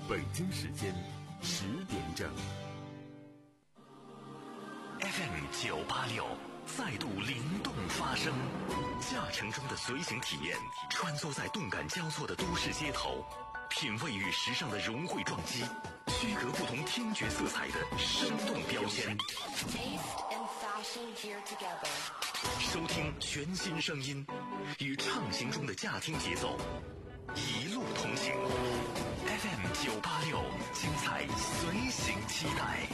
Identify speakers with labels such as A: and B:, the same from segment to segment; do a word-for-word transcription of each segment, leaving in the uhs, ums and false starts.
A: 北京时间十点整。
B: F M 九八六再度灵动发声，驾乘中的随行体验，穿梭在动感交错的都市街头，品味与时尚的融汇撞击，区隔不同听觉色彩的生动标签。收听全新声音，与畅行中的驾听节奏，一路同行。F M 九八六，精彩随行期待。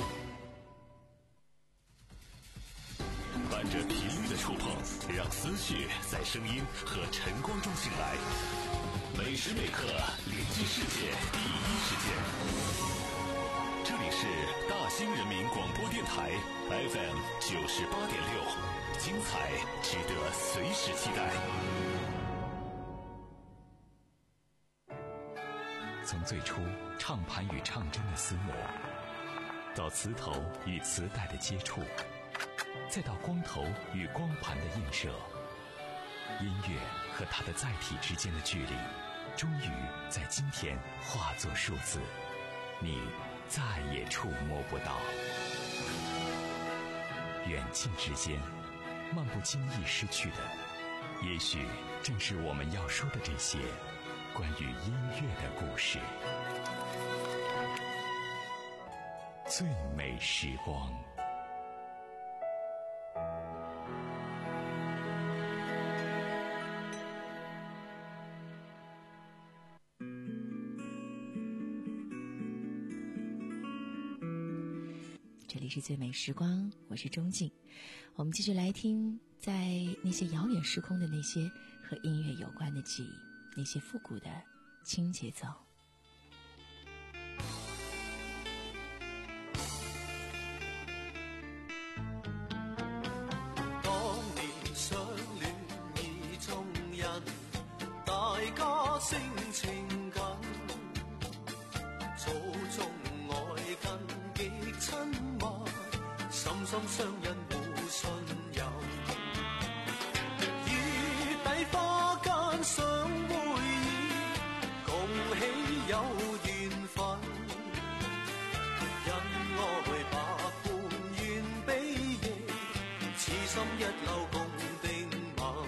B: 伴着频率的触碰，让思绪在声音和晨光中醒来。每时每刻连接世界第一时间。这里是大兴人民广播电台 F M 九十八点六，精彩值得随时期待。从最初唱盘与唱针的厮磨，到磁头与磁带的接触，再到光头与光盘的映射，音乐和它的载体之间的距离，终于在今天化作数字，你再也触摸不到。远近之间，漫不经意失去的，也许正是我们要说的这些关于音乐的故事。最美时光。
C: 这里是最美时光，我是钟静。我们继续来听在那些遥远时空的那些和音乐有关的记忆，那些复古的轻节奏。
D: 當年相戀意中人，大家性情近，草中愛近極親密，深深相印互信任。月底花間相會意，共喜有緣分。恩愛百般願比翼，此心一縷共定盟。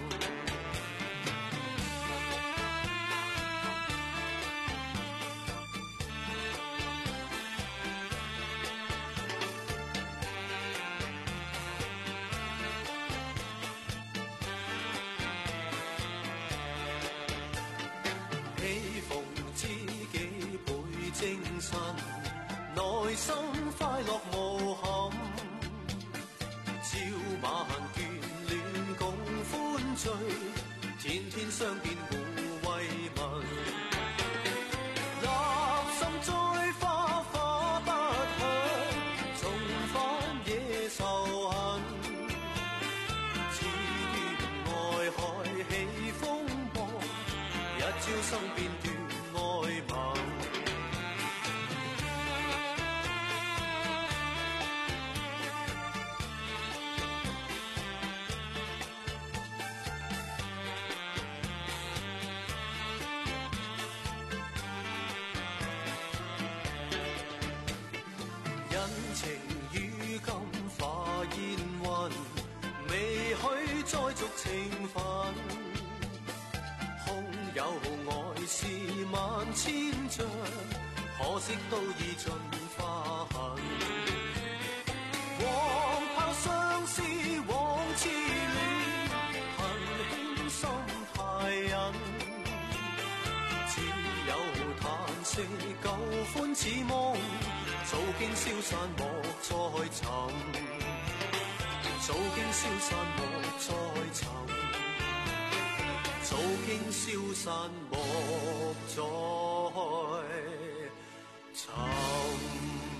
D: 喜逢知己倍精神，內心快樂無憾。朝晚眷戀共歡聚，天天相見互慰問。立心栽花花不響，重返野仇恨。只願愛海起風波，一朝生變斷愛盟。恩情於今化煙雲，未許再續情分。空有愛是萬千丈，可惜都已盡化痕。黃炮相思往痴戀，恨輕心太隱。只有嘆息舊歡似夢，早經消散莫再尋，早經消散莫再尋，早經消散莫再尋。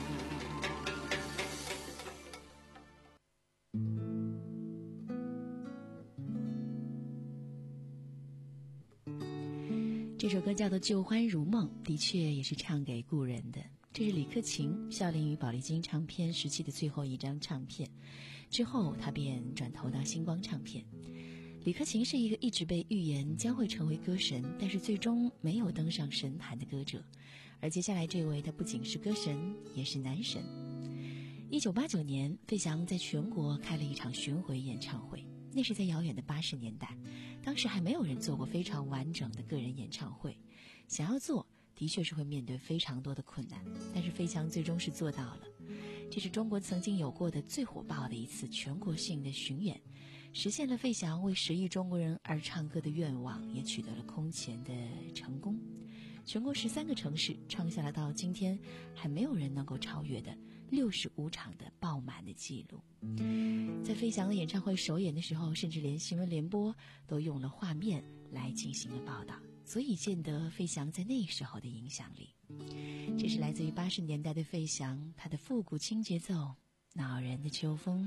C: 这首歌叫做《旧欢如梦》，的确也是唱给故人的。这是李克勤效力于宝丽金唱片时期的最后一张唱片，之后他便转投到星光唱片。 李克勤是一个一直被预言将会成为歌神，但是最终没有登上神坛的歌者。而接下来这位，他不仅是歌神，也是男神。一九八九年，费翔在全国开了一场巡回演唱会，那是在遥远的八十年代，当时还没有人做过非常完整的个人演唱会，想要做的确是会面对非常多的困难，但是费翔最终是做到了。这是中国曾经有过的最火爆的一次全国性的巡演，实现了费翔为十亿中国人而唱歌的愿望，也取得了空前的成功。全国十三个城市创下了到今天还没有人能够超越的六十五场的爆满的记录。在费翔的演唱会首演的时候，甚至连新闻联播都用了画面来进行了报道，所以见得费翔在那时候的影响力。这是来自于八十年代的费翔，他的复古轻节奏，恼人的秋风。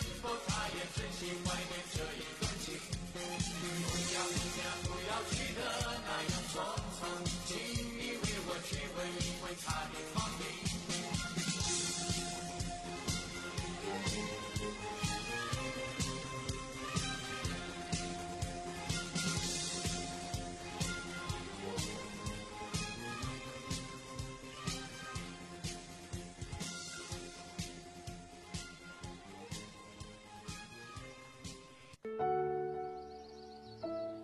D: 不要去的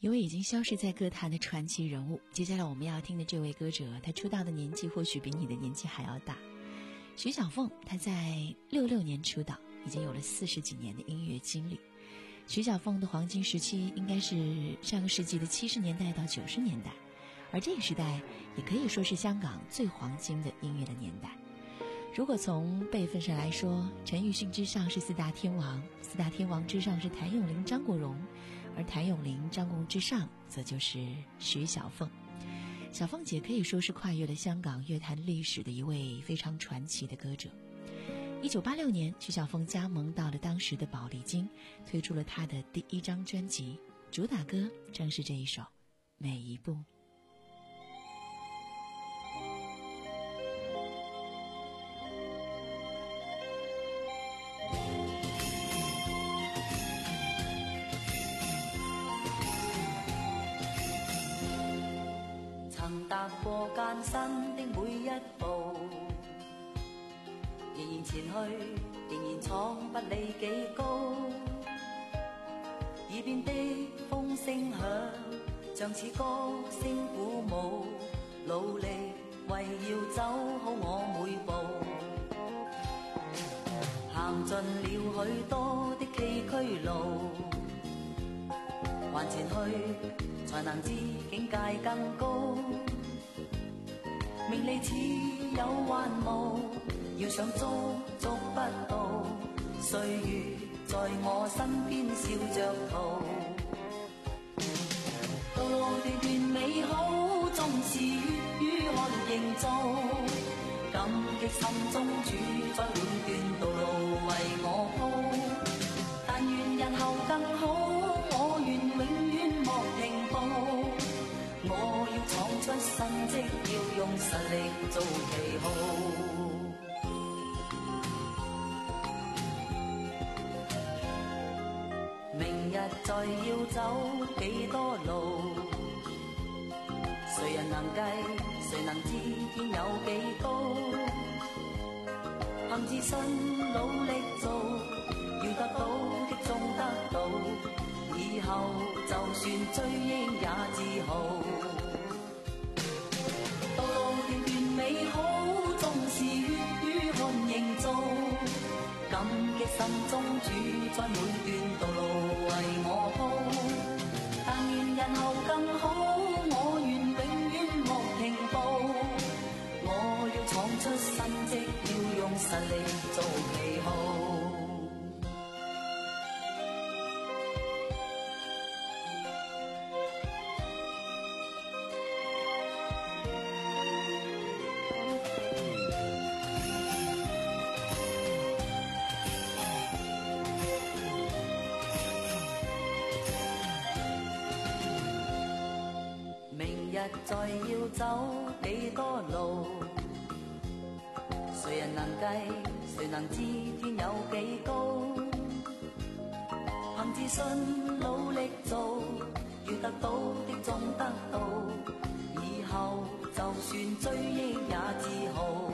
C: 一位已经消失在歌坛的传奇人物。接下来我们要听的这位歌者，他出道的年纪或许比你的年纪还要大。徐小凤，她在六六年出道，已经有了四十几年的音乐经历。徐小凤的黄金时期应该是上个世纪的七十年代到九十年代，而这个时代也可以说是香港最黄金的音乐的年代。如果从辈分上来说，陈奕迅之上是四大天王，四大天王之上是谭咏麟、张国荣，而谭咏麟、张国荣之上则就是徐小凤。小凤姐可以说是跨越了香港乐坛历史的一位非常传奇的歌者。一九八六年，徐小凤加盟到了当时的宝丽金，推出了她的第一张专辑，主打歌正是这一首《每一步》。
E: 曾踏過艱辛的每一步，仍然前去，仍然闖不理幾高。耳邊的風聲響，像似歌聲鼓舞，努力為要走好我每步。行盡了許多的崎嶇路，還前去，才能知境界更高。名利似有幻霧，要想捉捉不到，歲月在我身邊笑着逃。道路段段美好，縱是血與汗營造，感激心中主宰每段道路為我鋪。但願日後更好，我願永遠莫停步。我要闖出新績，要用實力做旗號。明日再要走幾多路，誰人能計，誰能知天有幾高？憑自信努力做，要得到的終得到，以後就算追憶也自豪。道路段段美好，縱是血與汗營造，感激心中主宰每段道路為我鋪。但願日後更好，我願永遠莫停步。我要闖出新績，要用實力做旗號。再要走幾多路，誰人能計，誰能知天有幾高？憑自信努力做，要得到的終得到，以後就算追憶也自豪。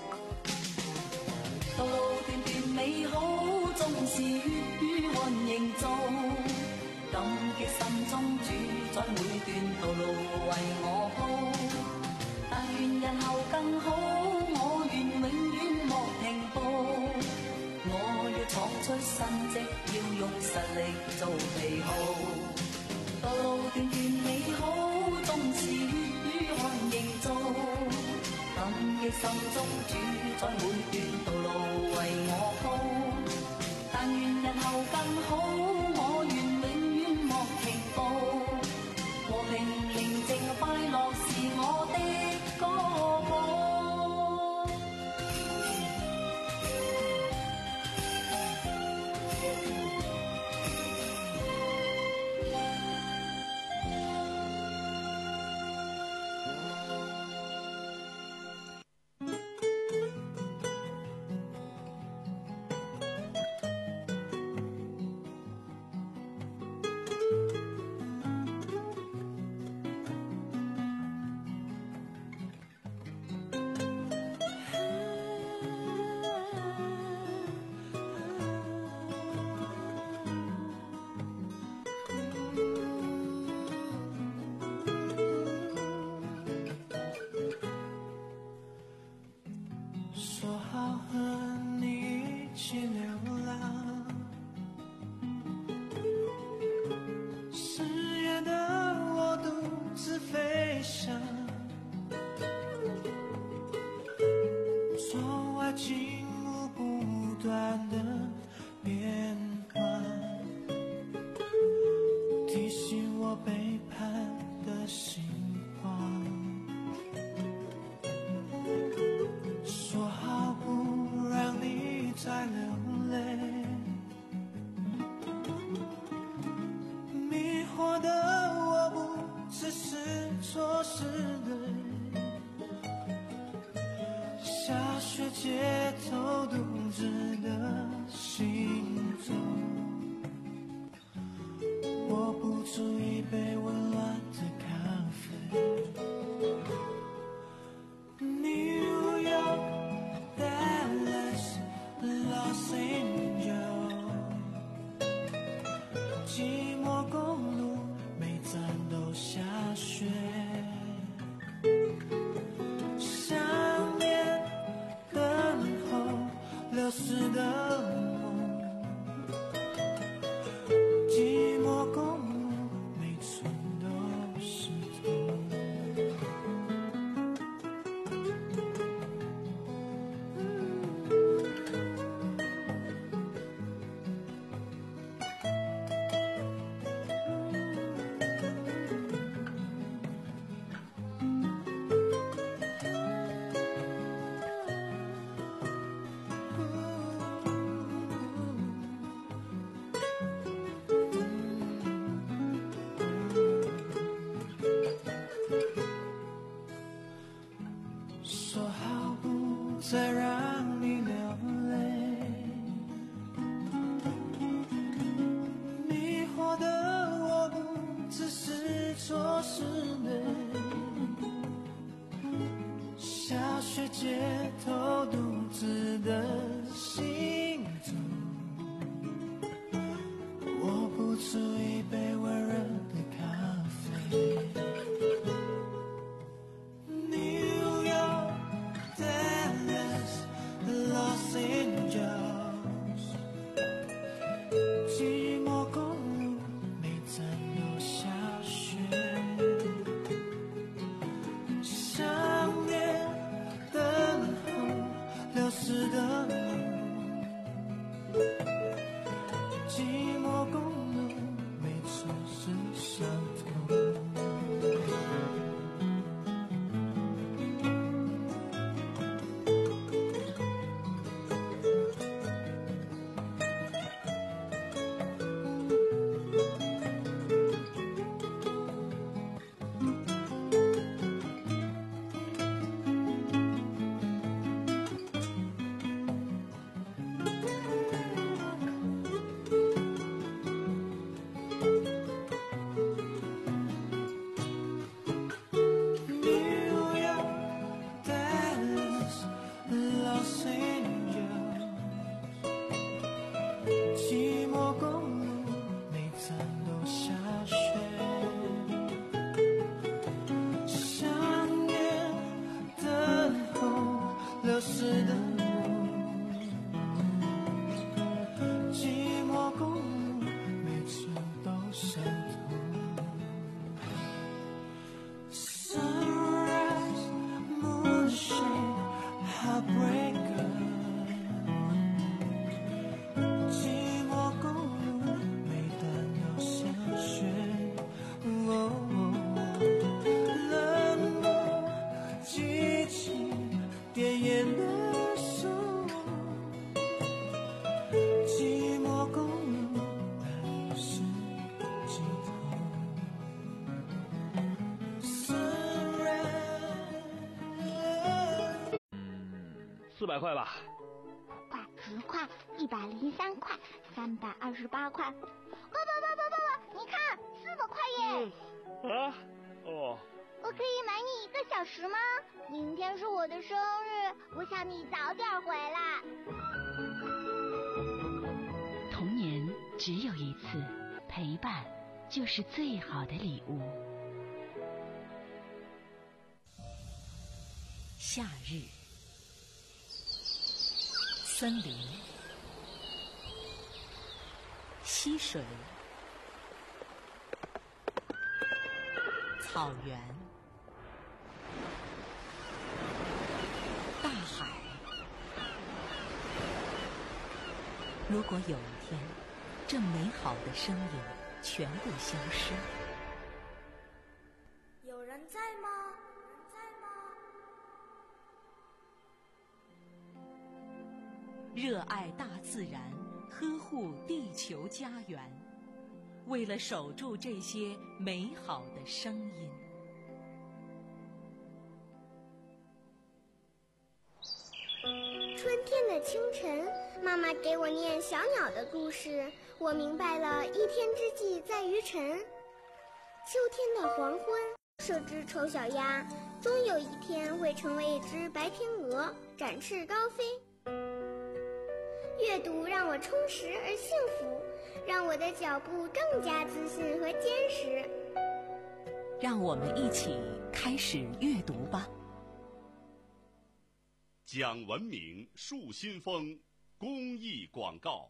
E: 道路段段美好，縱是血與汗營造，感激心中主宰每段道路為我鋪。但願日後更好，我願永遠莫停步。我要闖出新績，要用實力做旗號。道路段段美好，縱是血與汗營造，感激心中主宰每段道路為我鋪。但願日後更好，我願永遠莫停步。和平寧靜快樂是我的歌譜。
D: 好和你一起流浪，十月的我独自飞翔，窗外景物不断的变化，提醒我背叛的心慌。说好不让你再流泪，迷惑的我不只是错是对，下雪街头独自的行走，握不住一杯温暖的咖啡。New York, Dallas, Los Angeles， 寂寞公路每站都下雪，想念等候流逝的梦，寂寞公路每寸都是痛。说好不再让你流泪，迷惑的我不只是错是对，下雪街头独自的行走，握不住一杯温热的咖啡。New York, Dallas, Los Angeles， 寂寞公路每站都下雪，想念等候流逝的梦，寂寞公路每处是伤痛。寂寞公路每站都下雪，想念等候流逝的梦，寂寞公路每处都伤痛。Sunrise, moonshine, heartbreaker，点烟的手，寂寞公路那里是尽头。
F: 四百块吧。
G: 块、十块、一百零三块、三百二十八块。不不不不不不，你看，四百块耶！
F: 嗯、啊，哦。
G: 我可以买你一个小时吗？明天是我的生日，我想你早点回来。
C: 童年只有一次，陪伴就是最好的礼物。夏日，
H: 森林、溪水、草原、大海。如果有一天，这美好的声音全部消失，
I: 有人在吗？
H: 热爱大自然，呵护地球家园，为了守住这些美好的声音。
G: 春天的清晨，妈妈给我念小鸟的故事，我明白了一天之计在于晨。秋天的黄昏，这只丑小鸭终有一天会成为一只白天鹅，展翅高飞。阅读让我充实而幸福，让我的脚步更加自信和坚实。
H: 让我们一起开始阅读吧。
A: 讲文明树新风公益广告。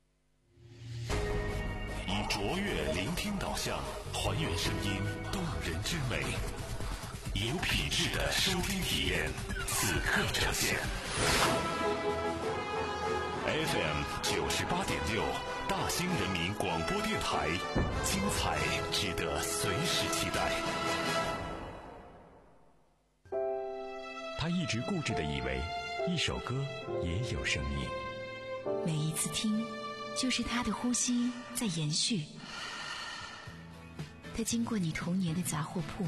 A: 以卓越聆听导向，还原声音动人之美，有品质的收听体验，此刻呈现。F M 九十八点六，大兴人民广播电台，精彩值得随时期待。
B: 他一直固执地以为，一首歌也有生命。
C: 每一次听，就是他的呼吸在延续。他经过你童年的杂货铺，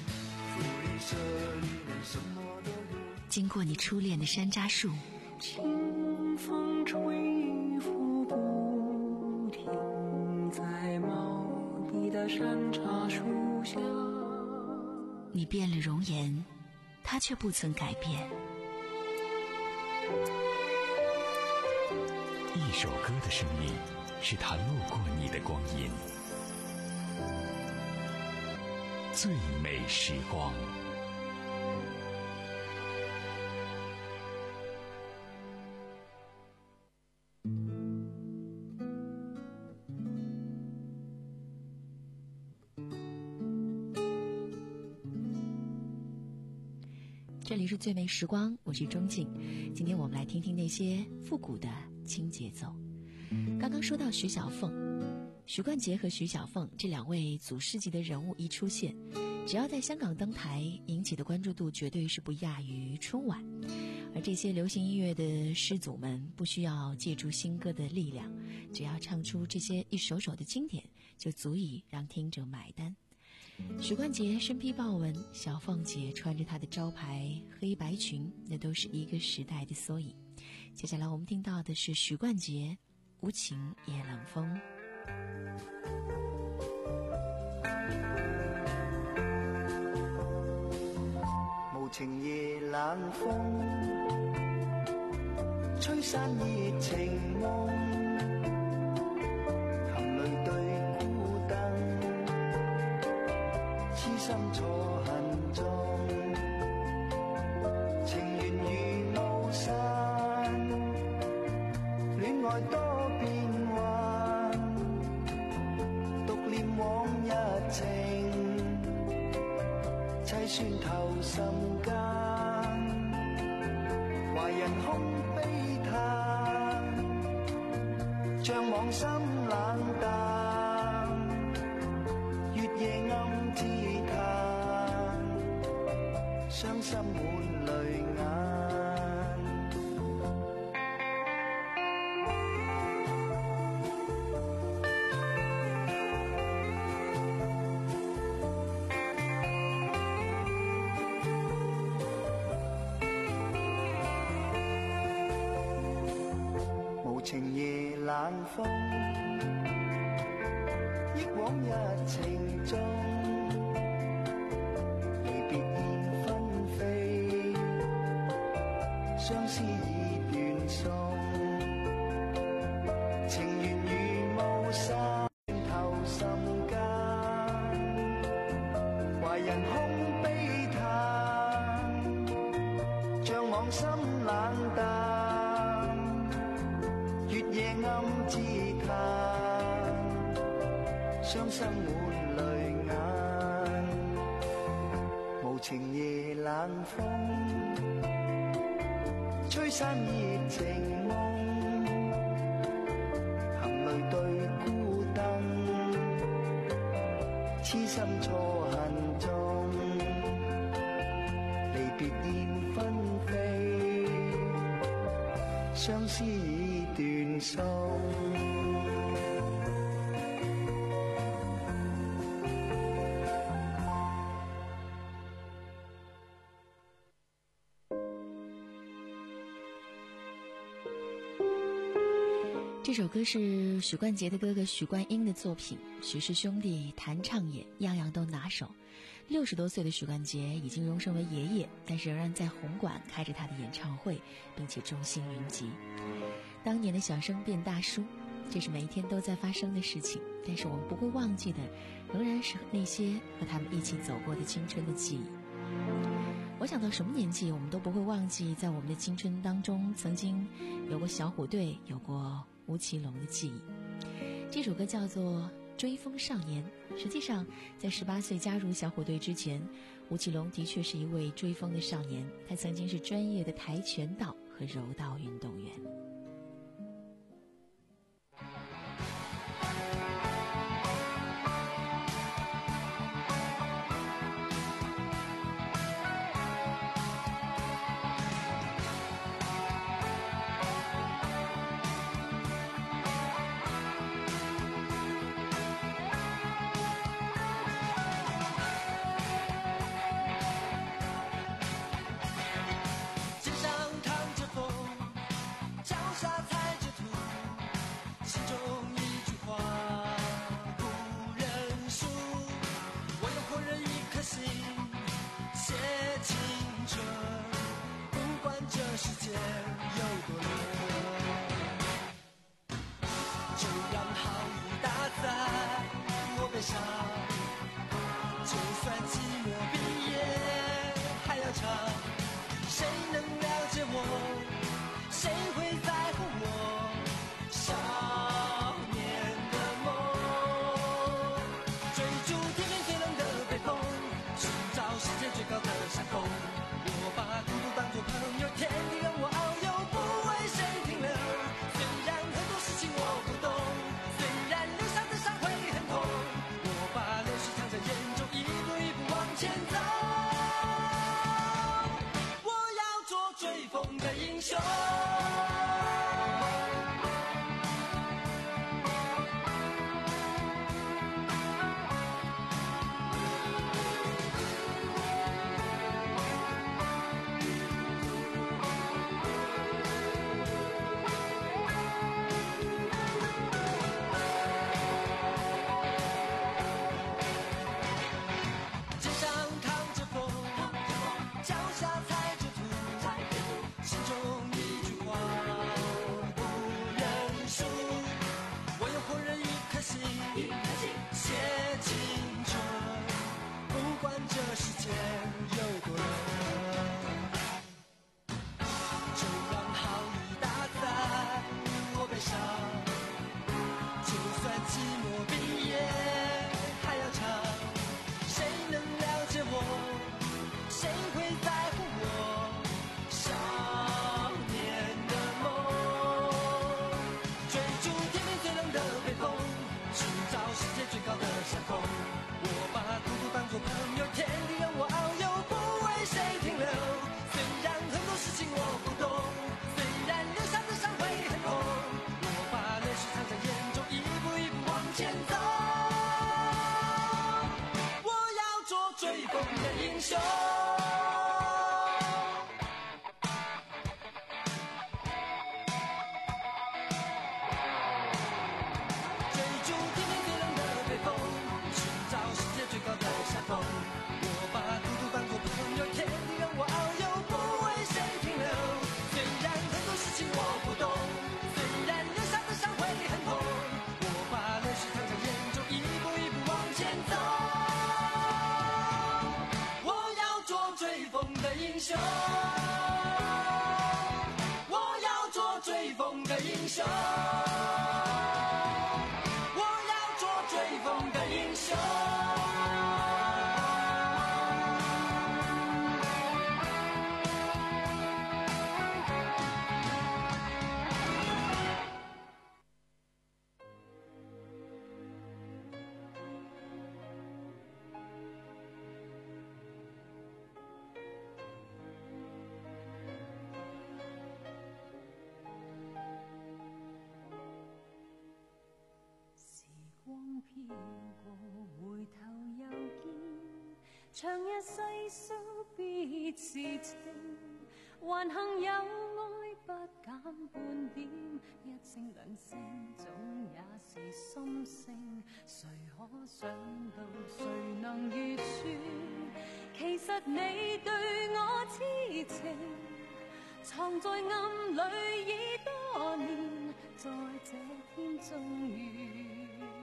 C: 经过你初恋的山楂树，
E: 清风吹拂不停，在茂密的山楂树下。
C: 你变了容颜，他却不曾改变。
B: 一首歌的生命，是他路过你的光阴。最美时光。
C: 这里是最美时光，我是钟静。今天我们来听听那些复古的轻节奏。刚刚说到徐小凤，许冠杰和徐小凤这两位祖师级的人物一出现，只要在香港登台，引起的关注度绝对是不亚于春晚。而这些流行音乐的师祖们，不需要借助新歌的力量，只要唱出这些一首首的经典，就足以让听者买单。许冠杰身披豹纹，小凤姐穿着她的招牌黑白裙，那都是一个时代的缩影。接下来我们听到的是许冠杰《无情也冷风》。
J: 無情夜冷風，吹散熱情夢，含淚對孤燈，痴心錯恨中，情緣如霧散，戀愛多變幻，獨念往日情，凄酸透心間，懷人空悲嘆，像往心冷淡，月夜暗自嘆，傷心滿淚眼。情夜冷風，憶往日情中，離別燕紛飛，相思已斷送，情緣如霧散透心間，懷人空悲嘆，像往心冷淡。 暗自叹，雙生滿淚眼，無情夜冷風，吹散熱情夢，含淚對孤燈，痴心錯恨中，離別燕紛飛，相思已斷送。
C: 这首歌是许冠杰的哥哥许冠英的作品，许氏兄弟弹唱也样样都拿手。六十多岁的许冠杰已经荣升为爷爷，但是仍然在红馆开着他的演唱会，并且众星云集。当年的小生变大叔，这是每一天都在发生的事情，但是我们不会忘记的，仍然是那些和他们一起走过的青春的记忆。我想到什么年纪，我们都不会忘记，在我们的青春当中，曾经有过小虎队，有过吴奇隆的记忆。这首歌叫做《追风少年》。实际上在十八岁加入小虎队之前，吴奇隆的确是一位追风的少年，他曾经是专业的跆拳道和柔道运动员。
I: 就算寂寞毕业还要唱，谁能了解我？谁会在乎我少年的梦？追逐天边最冷的北风，寻找世界最高的山峰。我把孤独当作朋友，天地让我遨游。 追风的英雄，我要做追风的英雄。
K: 長日細數別時情，還幸有愛不減半點，一聲兩聲總也是心聲，誰可想到誰能預算，其實你對我痴情，藏在暗裏已多年，在這天終於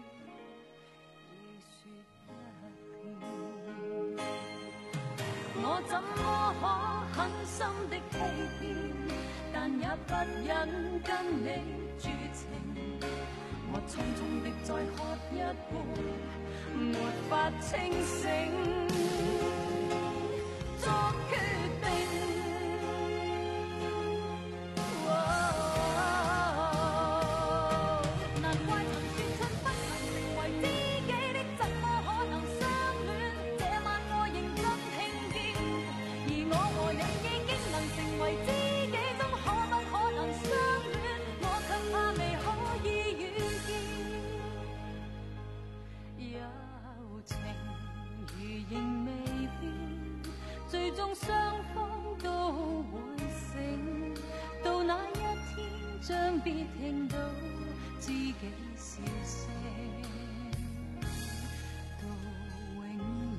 K: 我怎麼可狠心的欺騙，但也不忍跟你絕情。我匆匆的再喝一杯，沒法清醒，作決定。最終雙方都會醒，到那一天將必聽到知己笑聲，到永遠。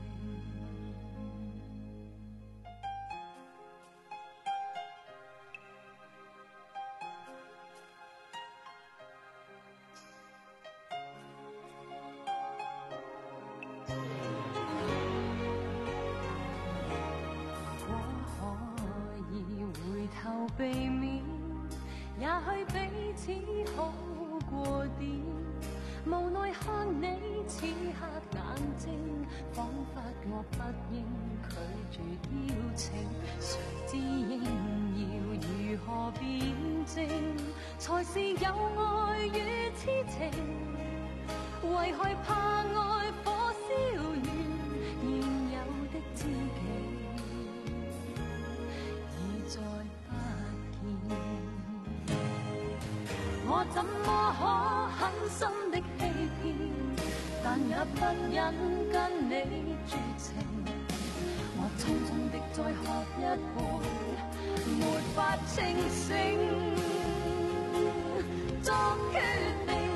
K: 避免，也許彼此好過點。無奈看你此刻眼睛，彷彿我不應拒絕邀請。誰知應要如何辯證，才是有愛與痴情？為害怕愛火燒完現有的知己。我怎麼可狠心的欺騙，但也不忍跟你絕情。我匆匆的再喝一杯，沒法清醒，作決定。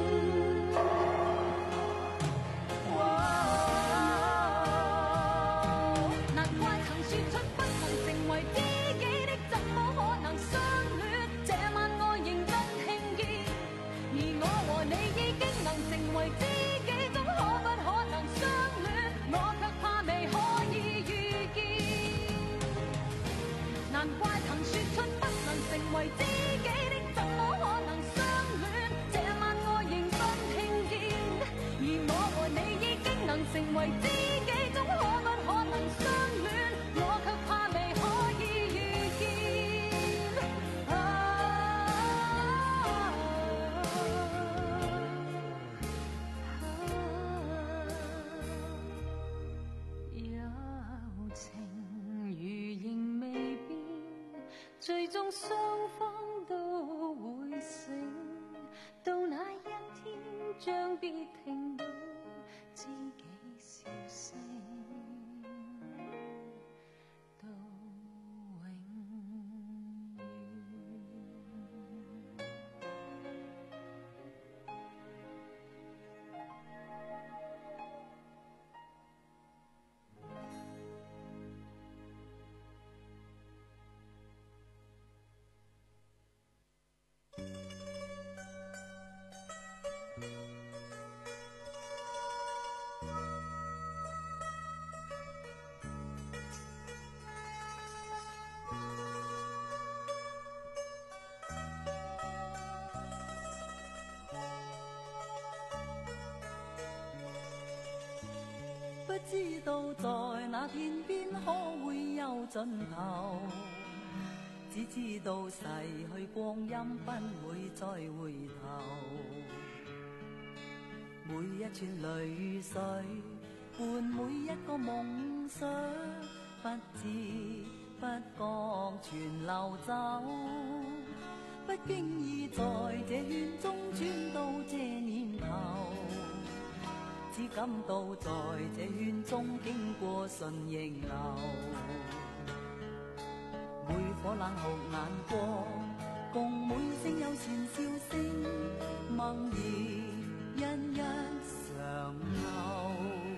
K: 難怪曾說出不能成為知己的，怎麼可能相戀？這晚我認真聽見，而我和你已經能成為知己，總可不可能相戀？我卻怕未可以遇見。難怪曾說出不能成為知己的，怎麼可能相戀？這晚我認真聽見，而我和你已經能成為知己，總可不可能相戀？我卻怕未可以遇見。啊柔情如仍未變，最終雙方都會醒，到那一天將必聽到知己笑聲，到永遠。
E: 知道在那天边可會有盡頭，只知道逝去光陰不會再回頭。每一串淚水伴每一個夢想，不知不覺全流走。不經意在這圈中轉到這年頭，只感到在這圈中經過順逆流。每顆冷酷眼光，共每聲友善笑聲，默然一一常留。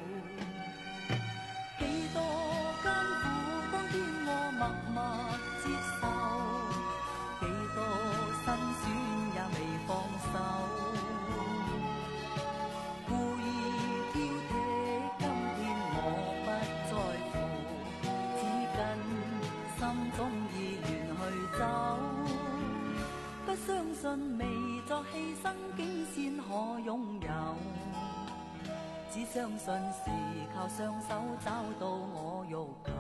E: 幾多艱苦，當天我默默接受，幾多辛酸也未放手。故意挑剔，今天我不在乎，只跟心中意願去走。不相信未作犧牲竟先可擁有，只相信是靠雙手找到我欲求。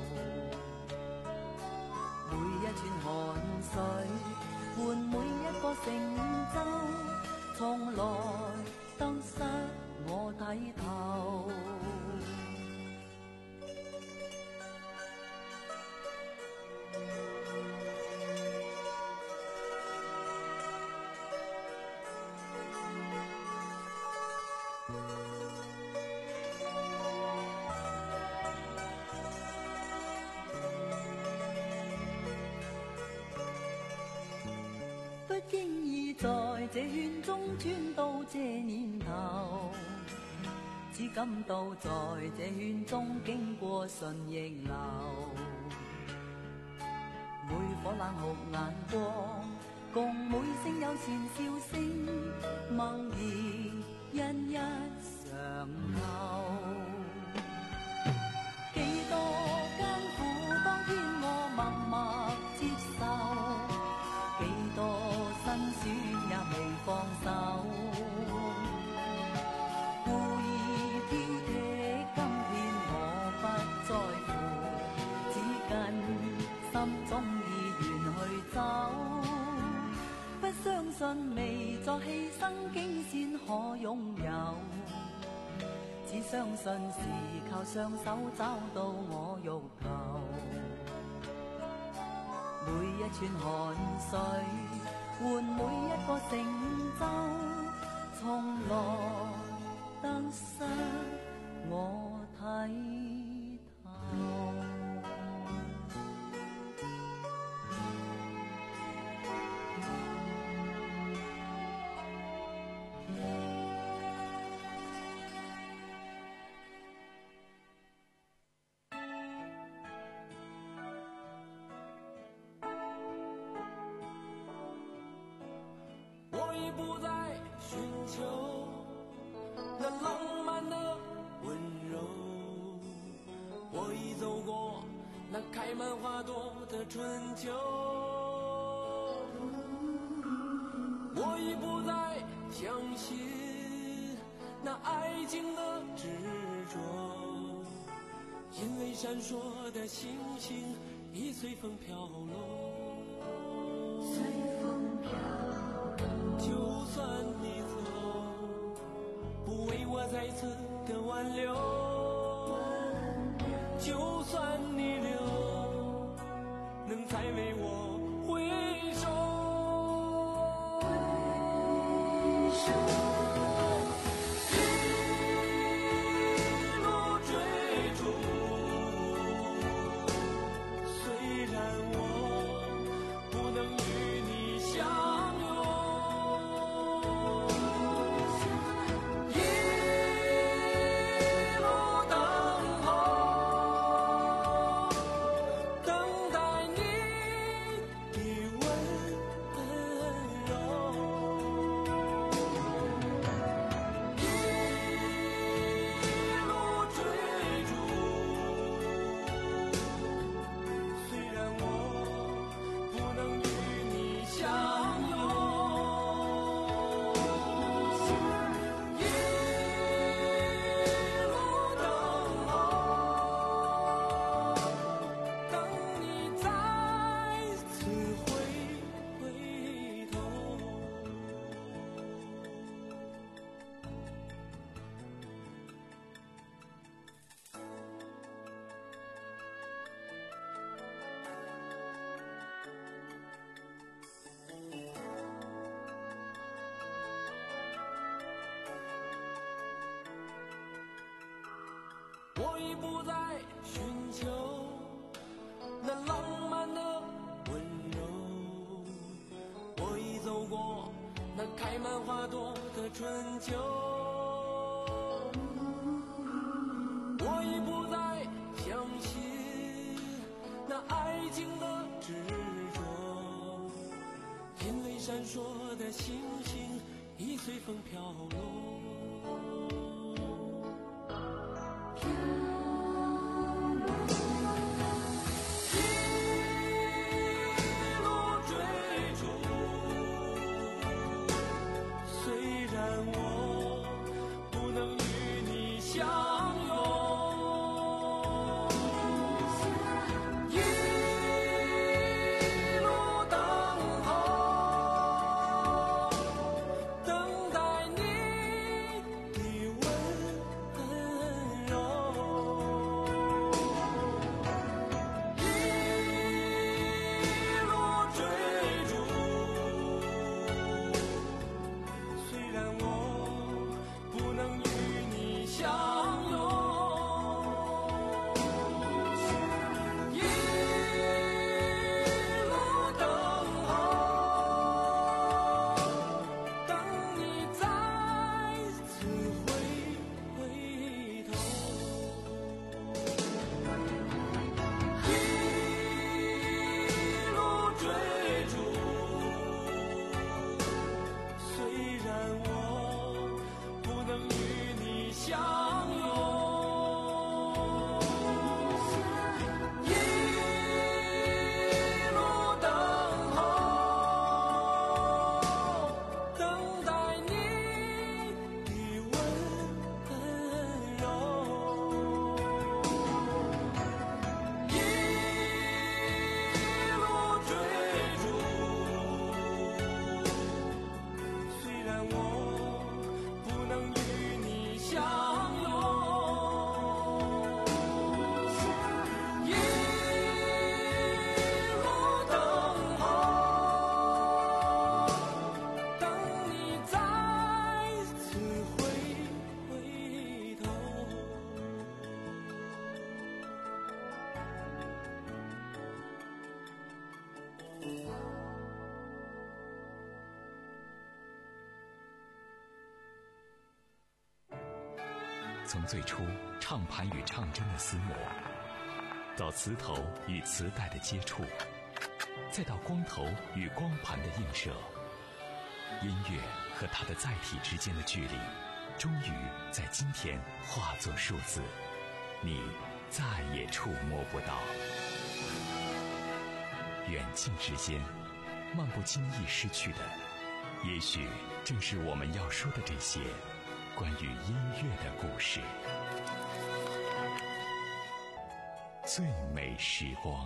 E: 每一串汗水換每一個成就，從來得失我睇透。不經意在這圈中轉到這年頭，只感到在這圈中經過順逆流。每顆冷酷眼光，共每聲友善笑聲，默然一一常留。幾多艱苦，當天我默默接受，幾多辛酸也未放手。故意挑剔，今天我不在乎，只跟心中意願去走。不相信未作犧牲竟先可擁有，只相信是靠雙手找到我欲求。每一串汗水換每一個成就，從來得失我睇透。
I: 我已不再寻求那浪漫的温柔，我已走过那开满花朵的春秋，我已不再相信那爱情的执着，因为闪烁的星星已随风飘落，随风飘落。就算你走，不为我再次的挽留，就算你留，能再为我回首，回首。
L: 我已不再寻求那浪漫的温柔，我已走过那开满花朵的春秋，我已不再相信那爱情的执着，因为闪烁的星星已随风飘落。
B: 从最初唱盘与唱针的厮磨，到磁头与磁带的接触，再到光头与光盘的映射，音乐和它的载体之间的距离，终于在今天化作数字，你再也触摸不到。远近之间，漫不经意失去的，也许正是我们要说的这些关于音乐的故事。最美时光。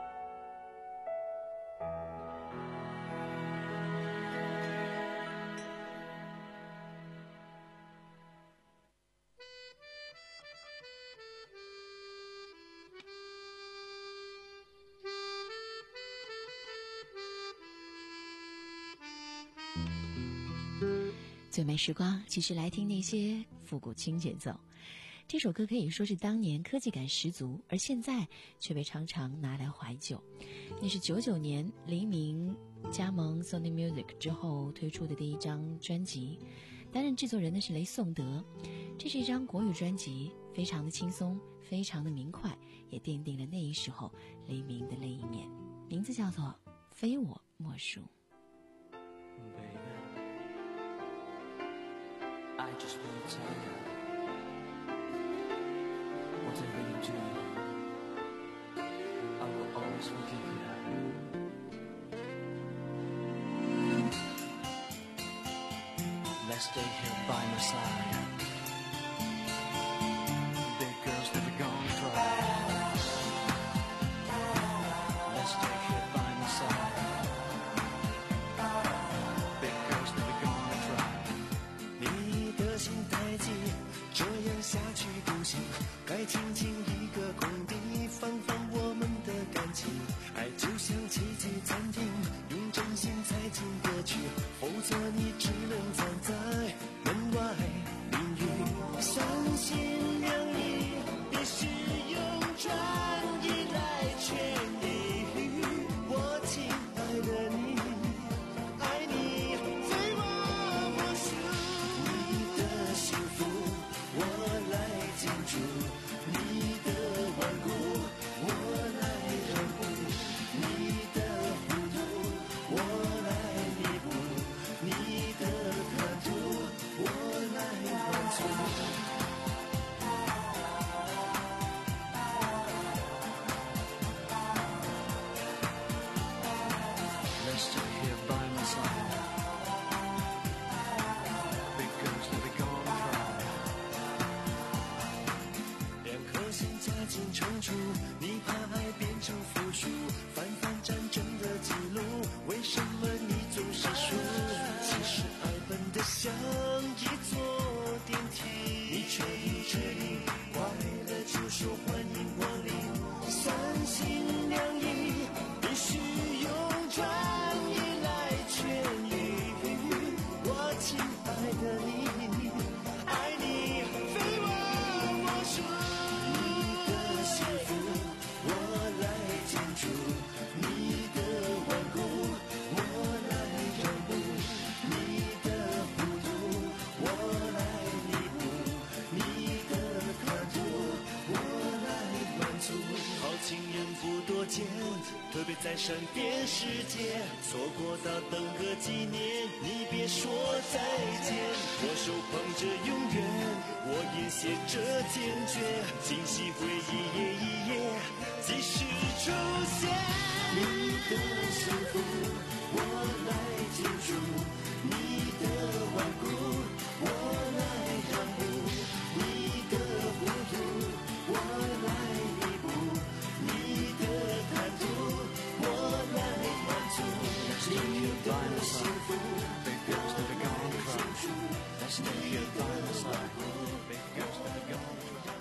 C: 最美时光，继续来听那些复古轻节奏。这首歌可以说是当年科技感十足，而现在却被常常拿来怀旧。那是九九年黎明加盟 Sony Music 之后推出的第一张专辑，担任制作人的是雷颂德。这是一张国语专辑，非常的轻松，非常的明快，也奠定了那一时候黎明的另一面。名字叫做《非我莫属》。
I: I just want to tell you, whatever you do, I will always forgive you. Let's stay here by my side. Big girls never gonna cry. Let's stay here by my side. Big girls never gonna cry.
J: 心太急，这样下去不行，该轻轻一个空地，放放我们的感情。爱就像奇迹暂停，用真心才进得去，否则你只能站在门外。命运三心两意，别说在身边世界，错过到等个几年，你别说再见。我手捧着永远，我眼写着坚决，惊喜回忆页一页继续出现。你的幸福我来庆祝，你的顽固我来让步，你的糊涂我来弥补，你的贪图我来满足，你的幸福我来庆祝，你的顽固我来让步。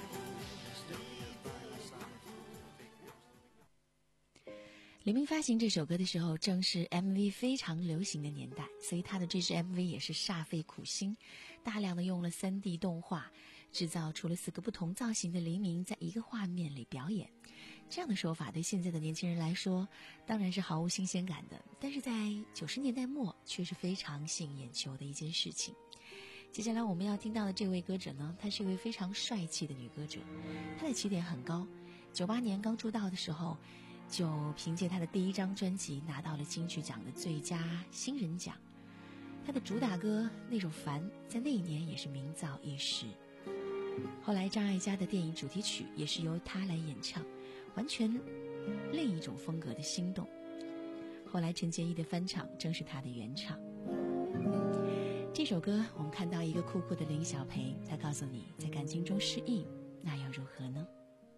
C: 黎明发行这首歌的时候，正是 M V 非常流行的年代，所以他的这支 M V 也是煞费苦心，大量的用了 三 D 动画，制造出了四个不同造型的黎明在一个画面里表演。这样的说法对现在的年轻人来说当然是毫无新鲜感的，但是在九十年代末却是非常吸引眼球的一件事情。接下来我们要听到的这位歌者呢，她是一位非常帅气的女歌者，她的起点很高，九八年刚出道的时候就凭借他的第一张专辑拿到了金曲奖的最佳新人奖。他的主打歌那首《烦》在那一年也是名噪一时。后来张艾嘉的电影主题曲也是由他来演唱，完全另一种风格的心动。后来陈洁仪的翻唱正是他的原唱。这首歌我们看到一个酷酷的林小培，他告诉你，在感情中失意那又如何呢？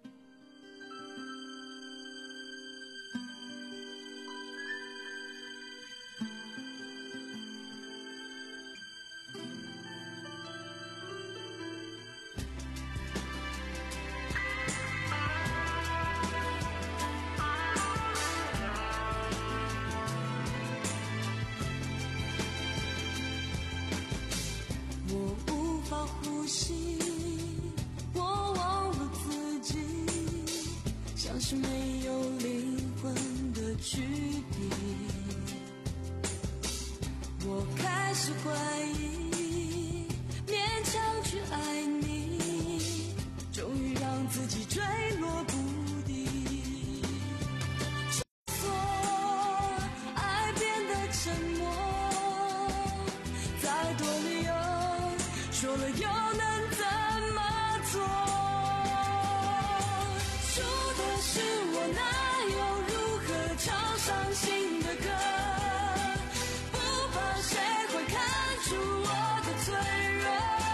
M: 是没有灵魂的躯体，我开始怀疑，勉强去爱你，终于让自己坠落谷底。说爱变得沉默，再多理由，说了又能怎么做？是我哪有如何唱伤心的歌，不怕谁会看出我的脆弱，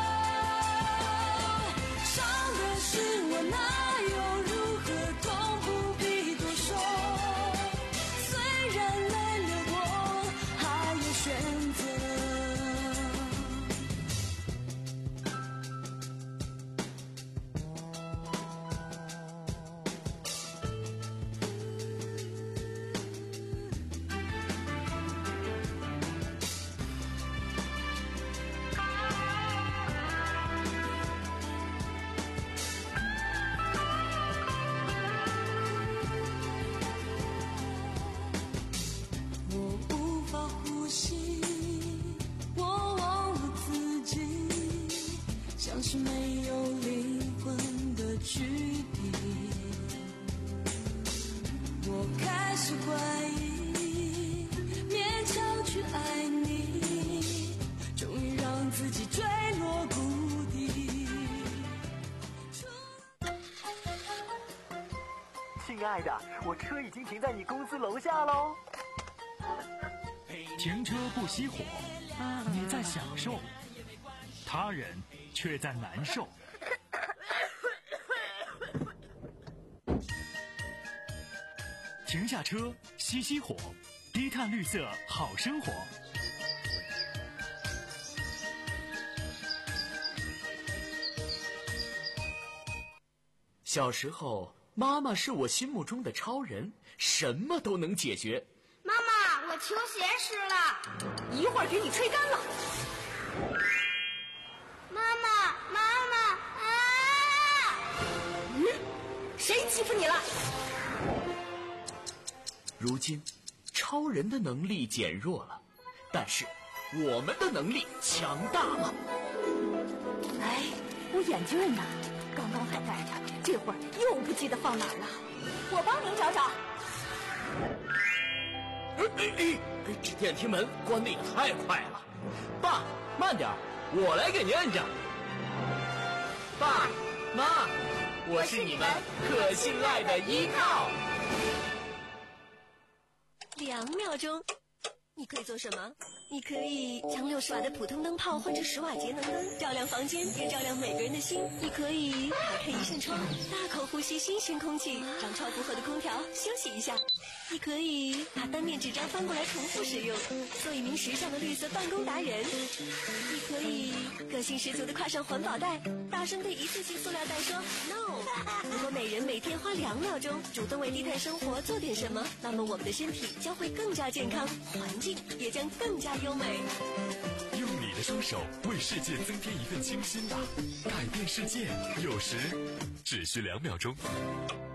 M: 伤的是我哪有如何痛不必多说，虽然泪流过还有选择。像是没有灵魂的躯体，我开始怀疑，勉强去爱你，终于让自己坠落谷底。
N: 亲爱的，我车已经停在你公司楼下喽。
O: 停车不熄火，你在享受，他人却在难受。停下车，熄熄火，低碳绿色好生活。
P: 小时候，妈妈是我心目中的超人，什么都能解决。
G: 妈妈，我球鞋湿了，
H: 一会儿给你吹干了。
G: 妈妈，妈妈啊！
H: 嗯，谁欺负你了？
P: 如今，超人的能力减弱了，但是我们的能力强大了。
H: 哎，我眼镜呢？刚刚还戴着，这会儿又不记得放哪儿了。我帮您找找。
P: 哎哎哎，这电梯门关的也太快了。爸，慢点，我来给您摁着。爸妈，我是你们可信赖的依靠。
Q: 两秒钟，你可以做什么？你可以将六十瓦的普通灯泡换成十瓦节能灯，照亮房间，也照亮每个人的心。你可以打开一扇窗，大口呼吸新鲜空气，让超负荷的空调休息一下。你可以把单面纸张翻过来重复使用，做一名时尚的绿色办公达人。你可以个性十足的挎上环保袋，大声对一次性塑料袋说 no。如果每人每天花两秒钟主动为低碳生活做点什么，那么我们的身体将会更加健康，环境也将更加优美。
A: 用你的双手为世界增添一份清新吧，改变世界有时只需两秒钟。